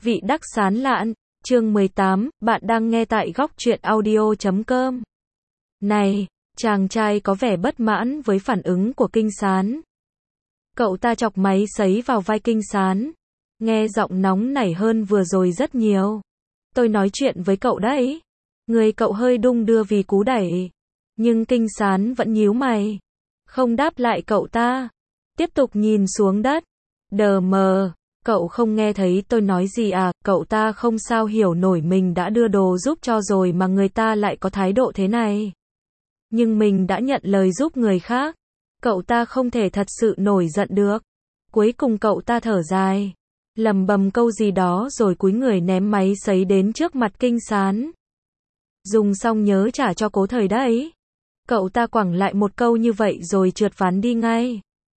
Vị đắc sán lạn, chương 18, bạn đang nghe tại góc truyện audio.com. Này, chàng trai có vẻ bất mãn với phản ứng của Kinh Sán. Cậu ta chọc máy sấy vào vai Kinh Sán, nghe giọng nóng nảy hơn vừa rồi rất nhiều. Tôi nói chuyện với cậu đấy. Người cậu hơi đung đưa vì cú đẩy, nhưng Kinh Sán vẫn nhíu mày, không đáp lại cậu ta, tiếp tục nhìn xuống đất. Đờ mờ, cậu không nghe thấy tôi nói gì à? Cậu ta không sao hiểu nổi, mình đã đưa đồ giúp cho rồi mà người ta lại có thái độ thế này. Nhưng mình đã nhận lời giúp người khác, cậu ta không thể thật sự nổi giận được. Cuối cùng cậu ta thở dài, lầm bầm câu gì đó rồi cúi người ném máy sấy đến trước mặt Kinh Sán. Dùng xong nhớ trả cho Cố Thời đấy. Cậu ta quẳng lại một câu như vậy rồi trượt ván đi ngay.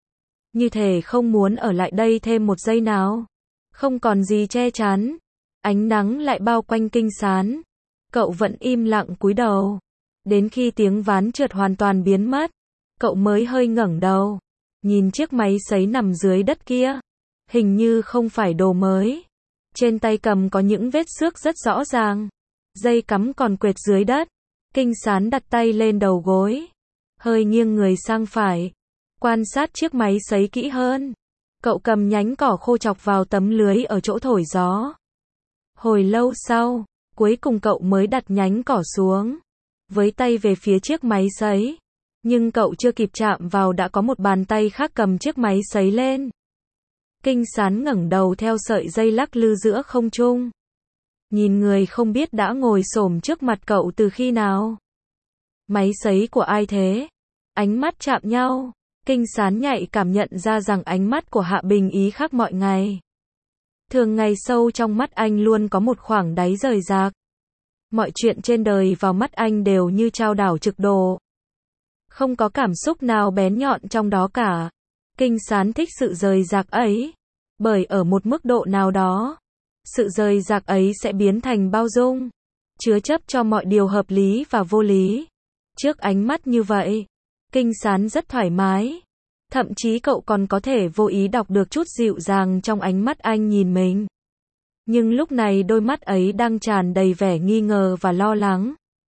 Như thể không muốn ở lại đây thêm một giây nào. Không còn gì che chắn. Ánh nắng lại bao quanh Kinh Sán. Cậu vẫn im lặng cúi đầu. Đến khi tiếng ván trượt hoàn toàn biến mất, cậu mới hơi ngẩng đầu. Nhìn chiếc máy sấy nằm dưới đất kia. Hình như không phải đồ mới. Trên tay cầm có những vết xước rất rõ ràng. Dây cắm còn quệt dưới đất. Kinh Sán đặt tay lên đầu gối, hơi nghiêng người sang phải, quan sát chiếc máy sấy kỹ hơn. Cậu cầm nhánh cỏ khô chọc vào tấm lưới ở chỗ thổi gió. Hồi lâu sau, cuối cùng cậu mới đặt nhánh cỏ xuống, với tay về phía chiếc máy sấy. Nhưng cậu chưa kịp chạm vào đã có một bàn tay khác cầm chiếc máy sấy lên. Kinh Sán ngẩng đầu theo sợi dây lắc lư giữa không trung. Nhìn người không biết đã ngồi xổm trước mặt cậu từ khi nào. Máy sấy của ai thế? Ánh mắt chạm nhau. Kinh Sán nhạy cảm nhận ra rằng ánh mắt của Hạ Bình Ý khác mọi ngày. Thường ngày sâu trong mắt anh luôn có một khoảng đáy rời rạc. Mọi chuyện trên đời vào mắt anh đều như chao đảo trực độ. Không có cảm xúc nào bén nhọn trong đó cả. Kinh Sán thích sự rời rạc ấy. Bởi ở một mức độ nào đó, sự rời rạc ấy sẽ biến thành bao dung, chứa chấp cho mọi điều hợp lý và vô lý. Trước ánh mắt như vậy, Kinh Sán rất thoải mái. Thậm chí cậu còn có thể vô ý đọc được chút dịu dàng trong ánh mắt anh nhìn mình. Nhưng lúc này đôi mắt ấy đang tràn đầy vẻ nghi ngờ và lo lắng.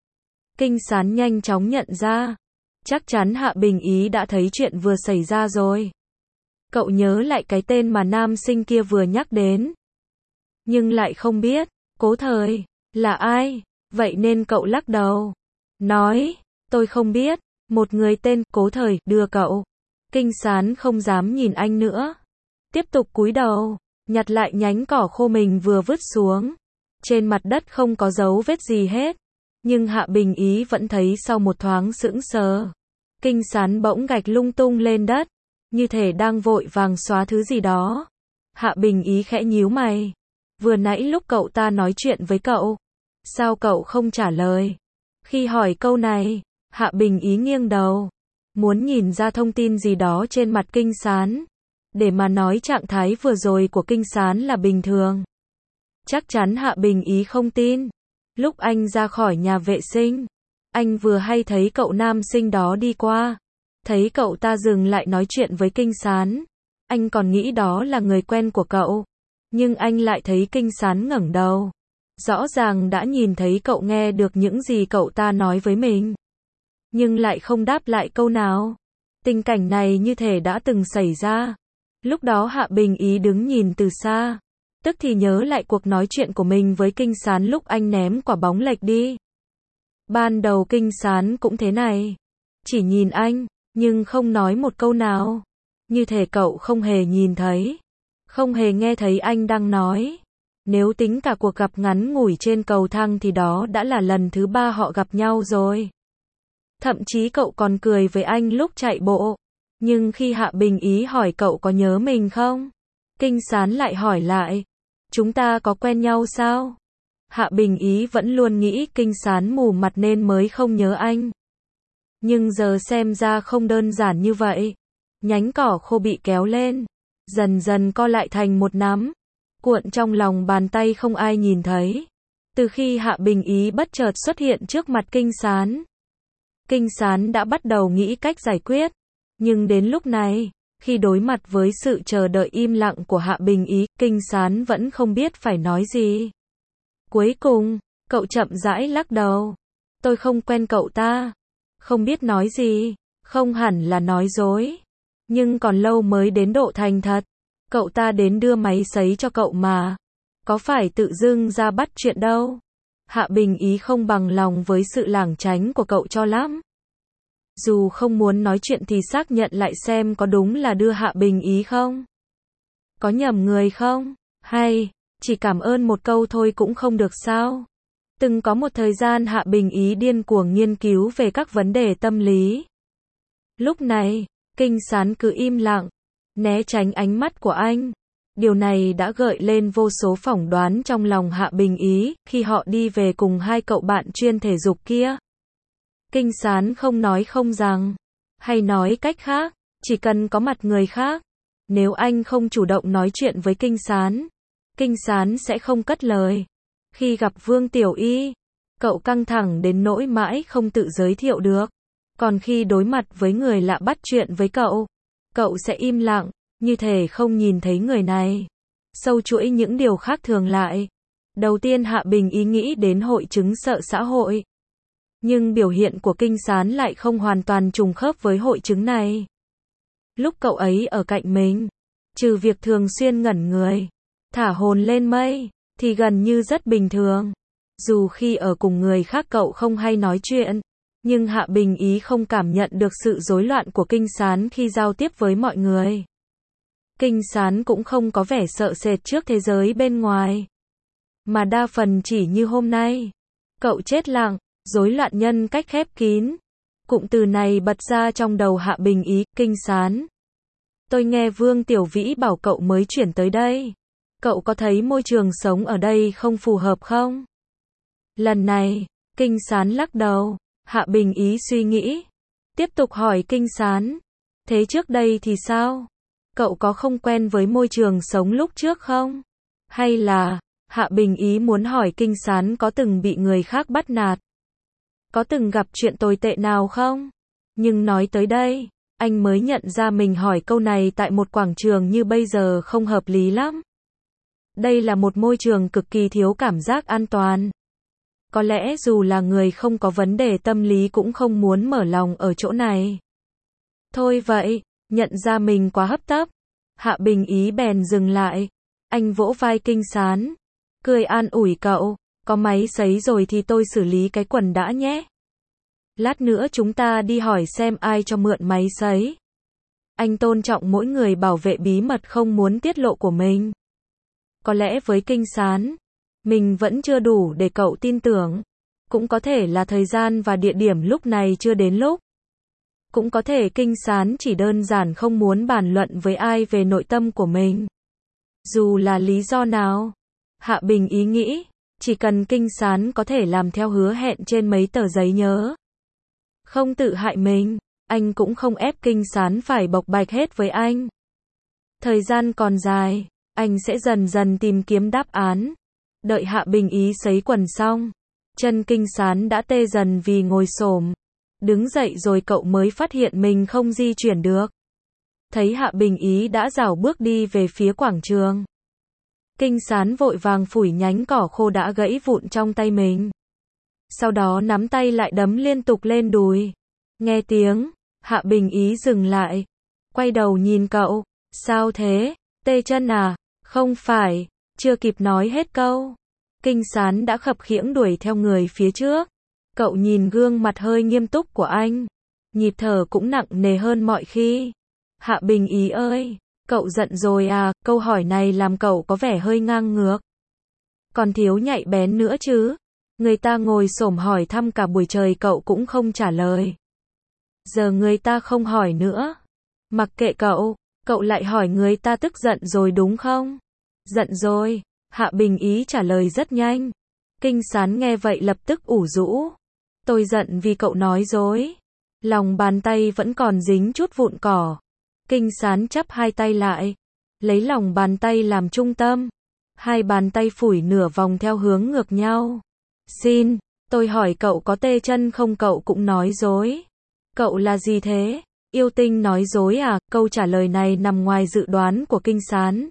Kinh Sán nhanh chóng nhận ra, chắc chắn Hạ Bình Ý đã thấy chuyện vừa xảy ra rồi. Cậu nhớ lại cái tên mà nam sinh kia vừa nhắc đến, nhưng lại không biết Cố Thời là ai, vậy nên cậu lắc đầu, nói, tôi không biết. Một người tên Cố Thời đưa cậu. Kinh Sán không dám nhìn anh nữa, tiếp tục cúi đầu, nhặt lại nhánh cỏ khô mình vừa vứt xuống. Trên mặt đất không có dấu vết gì hết, nhưng Hạ Bình Ý vẫn thấy sau một thoáng sững sờ, Kinh Sán bỗng gạch lung tung lên đất, như thể đang vội vàng xóa thứ gì đó. Hạ Bình Ý khẽ nhíu mày. Vừa nãy lúc cậu ta nói chuyện với cậu, sao cậu không trả lời? Khi hỏi câu này, Hạ Bình Ý nghiêng đầu, muốn nhìn ra thông tin gì đó trên mặt Kinh Sán, để mà nói trạng thái vừa rồi của Kinh Sán là bình thường. Chắc chắn Hạ Bình Ý không tin. Lúc anh ra khỏi nhà vệ sinh, anh vừa hay thấy cậu nam sinh đó đi qua, thấy cậu ta dừng lại nói chuyện với Kinh Sán. Anh còn nghĩ đó là người quen của cậu. Nhưng anh lại thấy Kinh Sán ngẩng đầu. Rõ ràng đã nhìn thấy cậu nghe được những gì cậu ta nói với mình, nhưng lại không đáp lại câu nào. Tình cảnh này như thể đã từng xảy ra. Lúc đó Hạ Bình Ý đứng nhìn từ xa, tức thì nhớ lại cuộc nói chuyện của mình với Kinh Sán lúc anh ném quả bóng lệch đi. Ban đầu Kinh Sán cũng thế này, chỉ nhìn anh, nhưng không nói một câu nào. Như thể cậu không hề nhìn thấy, không hề nghe thấy anh đang nói. Nếu tính cả cuộc gặp ngắn ngủi trên cầu thang thì đó đã là lần thứ 3 họ gặp nhau rồi. Thậm chí cậu còn cười với anh lúc chạy bộ. Nhưng khi Hạ Bình Ý hỏi cậu có nhớ mình không, Kinh Sán lại hỏi lại, chúng ta có quen nhau sao? Hạ Bình Ý vẫn luôn nghĩ Kinh Sán mù mặt nên mới không nhớ anh. Nhưng giờ xem ra không đơn giản như vậy. Nhánh cỏ khô bị kéo lên, dần dần co lại thành một nắm, cuộn trong lòng bàn tay không ai nhìn thấy. Từ khi Hạ Bình Ý bất chợt xuất hiện trước mặt Kinh Sán, Kinh Sán đã bắt đầu nghĩ cách giải quyết. Nhưng đến lúc này, Khi đối mặt với sự chờ đợi im lặng của Hạ Bình Ý, Kinh Sán vẫn không biết phải nói gì. Cuối cùng, cậu chậm rãi lắc đầu. Tôi không quen cậu ta. Không biết nói gì, không hẳn là nói dối. Nhưng còn lâu mới đến độ thành thật. Cậu ta đến đưa máy sấy cho cậu mà. Có phải tự dưng ra bắt chuyện đâu. Hạ Bình Ý không bằng lòng với sự lảng tránh của cậu cho lắm. Dù không muốn nói chuyện thì xác nhận lại xem có đúng là đưa Hạ Bình Ý không? Có nhầm người không? Hay, chỉ cảm ơn một câu thôi cũng không được sao? Từng có một thời gian Hạ Bình Ý điên cuồng nghiên cứu về các vấn đề tâm lý. Lúc này, Kinh Sán cứ im lặng, né tránh ánh mắt của anh. Điều này đã gợi lên vô số phỏng đoán trong lòng Hạ Bình Ý, khi họ đi về cùng hai cậu bạn chuyên thể dục kia. Kinh Sán không nói không rằng, hay nói cách khác, chỉ cần có mặt người khác. Nếu anh không chủ động nói chuyện với Kinh Sán sẽ không cất lời. Khi gặp Vương Tiểu Y, cậu căng thẳng đến nỗi mãi không tự giới thiệu được. Còn khi đối mặt với người lạ bắt chuyện với cậu sẽ im lặng, như thể không nhìn thấy người này. Sâu chuỗi những điều khác thường lại. Đầu tiên Hạ Bình Ý nghĩ đến hội chứng sợ xã hội. Nhưng biểu hiện của Kinh Sán lại không hoàn toàn trùng khớp với hội chứng này. Lúc cậu ấy ở cạnh mình, trừ việc thường xuyên ngẩn người, thả hồn lên mây, thì gần như rất bình thường. Dù khi ở cùng người khác cậu không hay nói chuyện, nhưng Hạ Bình Ý không cảm nhận được sự rối loạn của Kinh Sán khi giao tiếp với mọi người. Kinh Sán cũng không có vẻ sợ sệt trước thế giới bên ngoài, mà đa phần chỉ như hôm nay. Cậu chết lặng, rối loạn nhân cách khép kín. Cụm từ này bật ra trong đầu Hạ Bình Ý. Kinh Sán, tôi nghe Vương Tiểu Vĩ bảo cậu mới chuyển tới đây. Cậu có thấy môi trường sống ở đây không phù hợp không? Lần này, Kinh Sán lắc đầu. Hạ Bình Ý suy nghĩ, tiếp tục hỏi Kinh Sán, thế trước đây thì sao? Cậu có không quen với môi trường sống lúc trước không? Hay là, Hạ Bình Ý muốn hỏi Kinh Sán có từng bị người khác bắt nạt? Có từng gặp chuyện tồi tệ nào không? Nhưng nói tới đây, anh mới nhận ra mình hỏi câu này tại một quảng trường như bây giờ không hợp lý lắm. Đây là một môi trường cực kỳ thiếu cảm giác an toàn. Có lẽ dù là người không có vấn đề tâm lý cũng không muốn mở lòng ở chỗ này. Thôi vậy, nhận ra mình quá hấp tấp, Hạ Bình Ý bèn dừng lại. Anh vỗ vai Kinh Sán, cười an ủi cậu, có máy sấy rồi thì tôi xử lý cái quần đã nhé. Lát nữa chúng ta đi hỏi xem ai cho mượn máy sấy. Anh tôn trọng mỗi người bảo vệ bí mật không muốn tiết lộ của mình. Có lẽ với Kinh Sán, mình vẫn chưa đủ để cậu tin tưởng. Cũng có thể là thời gian và địa điểm lúc này chưa đến lúc. Cũng có thể Kinh Sán chỉ đơn giản không muốn bàn luận với ai về nội tâm của mình. Dù là lý do nào, Hạ Bình Ý nghĩ, chỉ cần Kinh Sán có thể làm theo hứa hẹn trên mấy tờ giấy nhớ. Không tự hại mình, anh cũng không ép Kinh Sán phải bộc bạch hết với anh. Thời gian còn dài, anh sẽ dần dần tìm kiếm đáp án. Đợi Hạ Bình Ý sấy quần xong, chân Kinh Sán đã tê dần vì ngồi xổm. Đứng dậy rồi cậu mới phát hiện mình không di chuyển được. Thấy Hạ Bình Ý đã rảo bước đi về phía quảng trường. Kinh Sán vội vàng phủi nhánh cỏ khô đã gãy vụn trong tay mình. Sau đó nắm tay lại đấm liên tục lên đùi. Nghe tiếng, Hạ Bình Ý dừng lại. Quay đầu nhìn cậu. Sao thế? Tê chân à? Không phải. Chưa kịp nói hết câu, Kinh Sán đã khập khiễng đuổi theo người phía trước. Cậu nhìn gương mặt hơi nghiêm túc của anh. Nhịp thở cũng nặng nề hơn mọi khi. Hạ Bình Ý ơi, cậu giận rồi à? Câu hỏi này làm cậu có vẻ hơi ngang ngược. Còn thiếu nhạy bén nữa chứ. Người ta ngồi xổm hỏi thăm cả buổi trời cậu cũng không trả lời. Giờ người ta không hỏi nữa. Mặc kệ cậu, cậu lại hỏi người ta tức giận rồi đúng không? Giận rồi, Hạ Bình Ý trả lời rất nhanh. Kinh Sán nghe vậy lập tức ủ rũ. Tôi giận vì cậu nói dối. Lòng bàn tay vẫn còn dính chút vụn cỏ. Kinh Sán chắp hai tay lại, lấy lòng bàn tay làm trung tâm. Hai bàn tay phủi nửa vòng theo hướng ngược nhau. Xin, tôi hỏi cậu có tê chân không? Cậu cũng nói dối. Cậu là gì thế? Yêu tinh nói dối à? Câu trả lời này nằm ngoài dự đoán của Kinh Sán.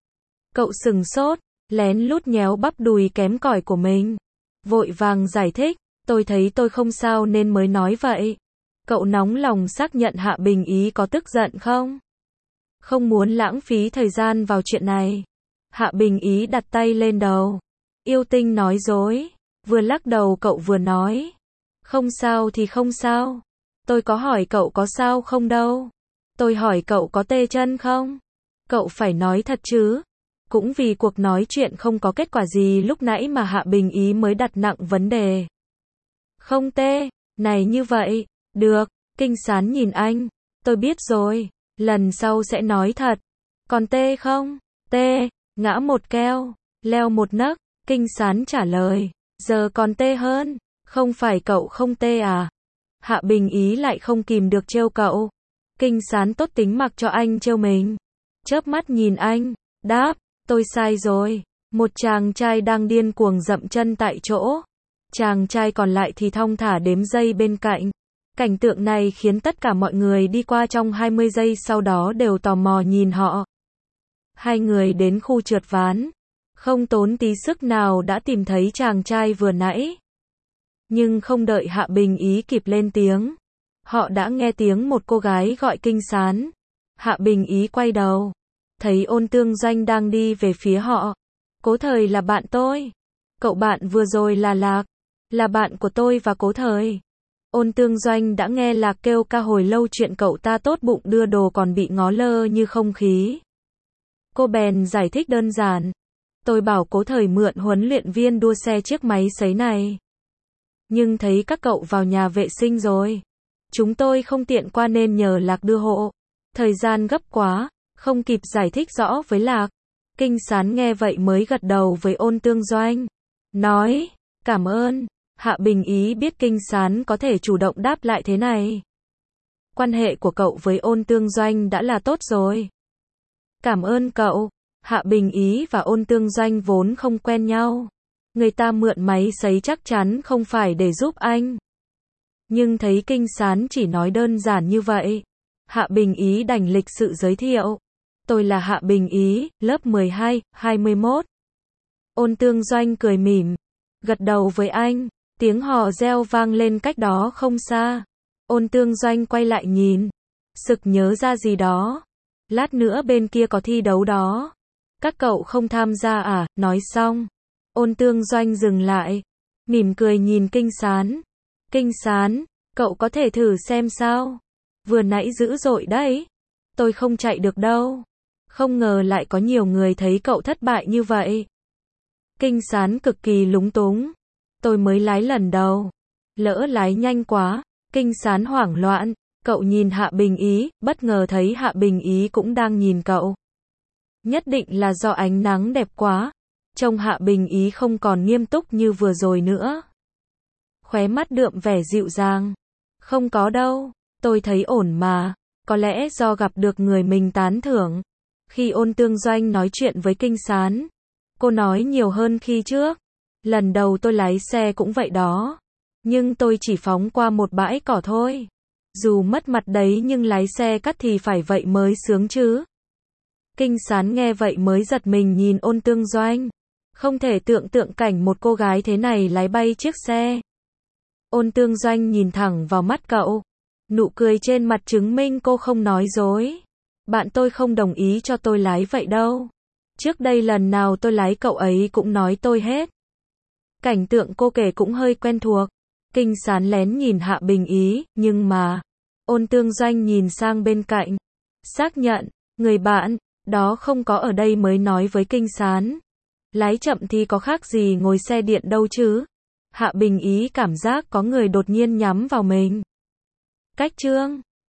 Cậu sừng sốt, lén lút nhéo bắp đùi kém cỏi của mình. Vội vàng giải thích, tôi thấy tôi không sao nên mới nói vậy. Cậu nóng lòng xác nhận Hạ Bình Ý có tức giận không? Không muốn lãng phí thời gian vào chuyện này. Hạ Bình Ý đặt tay lên đầu. Yêu tinh nói dối. Vừa lắc đầu cậu vừa nói. Không sao thì không sao. Tôi có hỏi cậu có sao không đâu. Tôi hỏi cậu có tê chân không? Cậu phải nói thật chứ. Cũng vì cuộc nói chuyện không có kết quả gì lúc nãy mà Hạ Bình Ý mới đặt nặng vấn đề. Không tê, này như vậy, được, Kinh Sán nhìn anh, tôi biết rồi, lần sau sẽ nói thật. Còn tê không? Tê, ngã một keo, leo một nấc, Kinh Sán trả lời, giờ còn tê hơn, không phải cậu không tê à? Hạ Bình Ý lại không kìm được trêu cậu. Kinh Sán tốt tính mặc cho anh trêu mình. Chớp mắt nhìn anh, đáp, tôi sai rồi. Một chàng trai đang điên cuồng dậm chân tại chỗ. Chàng trai còn lại thì thong thả đếm giây bên cạnh. Cảnh tượng này khiến tất cả mọi người đi qua trong 20 giây sau đó đều tò mò nhìn họ. Hai người đến khu trượt ván. Không tốn tí sức nào đã tìm thấy chàng trai vừa nãy. Nhưng không đợi Hạ Bình Ý kịp lên tiếng. Họ đã nghe tiếng một cô gái gọi Kinh Sán. Hạ Bình Ý quay đầu. Thấy Ôn Tương Doanh đang đi về phía họ. Cố Thời là bạn tôi. Cậu bạn vừa rồi là Lạc. Là bạn của tôi và Cố Thời. Ôn Tương Doanh đã nghe Lạc kêu ca hồi lâu chuyện cậu ta tốt bụng đưa đồ còn bị ngó lơ như không khí. Cô bèn giải thích đơn giản. Tôi bảo Cố Thời mượn huấn luyện viên đua xe chiếc máy sấy này. Nhưng thấy các cậu vào nhà vệ sinh rồi. Chúng tôi không tiện qua nên nhờ Lạc đưa hộ. Thời gian gấp quá, không kịp giải thích rõ với Lạc. Kinh Sán nghe vậy mới gật đầu với Ôn Tương Doanh. Nói, cảm ơn. Hạ Bình Ý biết Kinh Sán có thể chủ động đáp lại thế này. Quan hệ của cậu với Ôn Tương Doanh đã là tốt rồi. Cảm ơn cậu. Hạ Bình Ý và Ôn Tương Doanh vốn không quen nhau. Người ta mượn máy sấy chắc chắn không phải để giúp anh. Nhưng thấy Kinh Sán chỉ nói đơn giản như vậy. Hạ Bình Ý đành lịch sự giới thiệu. Tôi là Hạ Bình Ý, lớp 12, 21. Ôn Tương Doanh cười mỉm. Gật đầu với anh. Tiếng hò reo vang lên cách đó không xa. Ôn Tương Doanh quay lại nhìn. Sực nhớ ra gì đó. Lát nữa bên kia có thi đấu đó. Các cậu không tham gia à? Nói xong. Ôn Tương Doanh dừng lại. Mỉm cười nhìn Kinh Sán. Kinh Sán, cậu có thể thử xem sao? Vừa nãy dữ dội đấy. Tôi không chạy được đâu. Không ngờ lại có nhiều người thấy cậu thất bại như vậy. Kinh Sán cực kỳ lúng túng. Tôi mới lái lần đầu. Lỡ lái nhanh quá. Kinh Sán hoảng loạn. Cậu nhìn Hạ Bình Ý, bất ngờ thấy Hạ Bình Ý cũng đang nhìn cậu. Nhất định là do ánh nắng đẹp quá. Trông Hạ Bình Ý không còn nghiêm túc như vừa rồi nữa. Khóe mắt đượm vẻ dịu dàng. Không có đâu. Tôi thấy ổn mà. Có lẽ do gặp được người mình tán thưởng. Khi Ôn Tương Doanh nói chuyện với Kinh Sán, cô nói nhiều hơn khi trước. Lần đầu tôi lái xe cũng vậy đó. Nhưng tôi chỉ phóng qua một bãi cỏ thôi. Dù mất mặt đấy nhưng lái xe cắt thì phải vậy mới sướng chứ. Kinh Sán nghe vậy mới giật mình nhìn Ôn Tương Doanh. Không thể tưởng tượng cảnh một cô gái thế này lái bay chiếc xe. Ôn Tương Doanh nhìn thẳng vào mắt cậu. Nụ cười trên mặt chứng minh cô không nói dối. Bạn tôi không đồng ý cho tôi lái vậy đâu. Trước đây lần nào tôi lái cậu ấy cũng nói tôi hết. Cảnh tượng cô kể cũng hơi quen thuộc. Kinh Sán lén nhìn Hạ Bình Ý, nhưng mà... Ôn Tương Doanh nhìn sang bên cạnh. Xác nhận, người bạn, đó không có ở đây mới nói với Kinh Sán. Lái chậm thì có khác gì ngồi xe điện đâu chứ. Hạ Bình Ý cảm giác có người đột nhiên nhắm vào mình. Cách chương